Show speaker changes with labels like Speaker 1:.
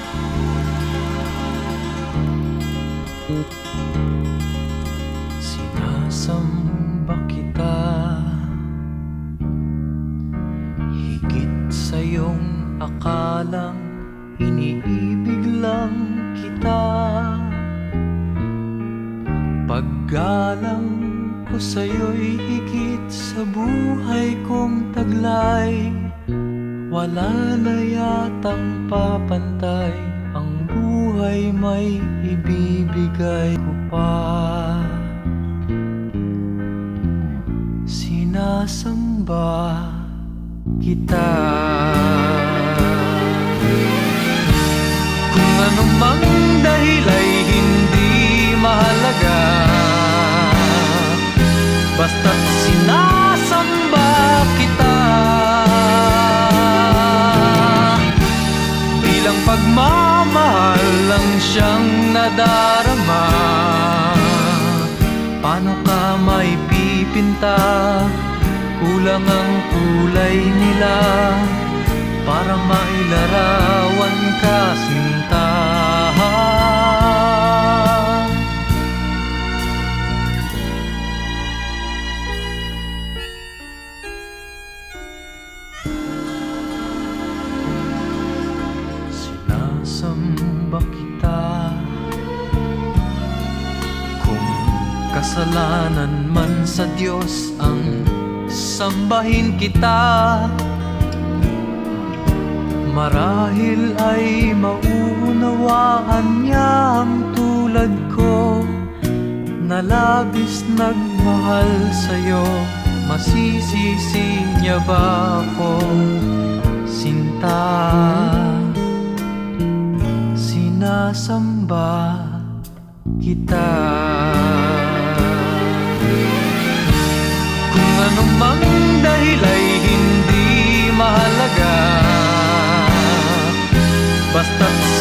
Speaker 1: Sinasamba kita, higit sa iyong akalang iniibig lang kita. Paggalang ko sa'yo'y higit sa buhay kong taglay. Wala na yatang papantay, ang buhay may ibibigay ko pa. Sinasamba kita. Kung anumang dahil ay hindi mahalaga, basta't sinasamba kita. Bilang pagmamahal lang siyang nadarama. Paano ka may pipinta? Kulang ang kulay nila para mailarawan ka, sinta. Sinasamba kita. Kung kasalanan man sa Diyos ang sambahin kita, marahil ay mauunawaan niya ang tulad ko na labis nagmahal sa'yo. Masisisi niya ba ako, sinta? Sinasamba kita. Kung anumang dahil ay hindi mahalaga, basta't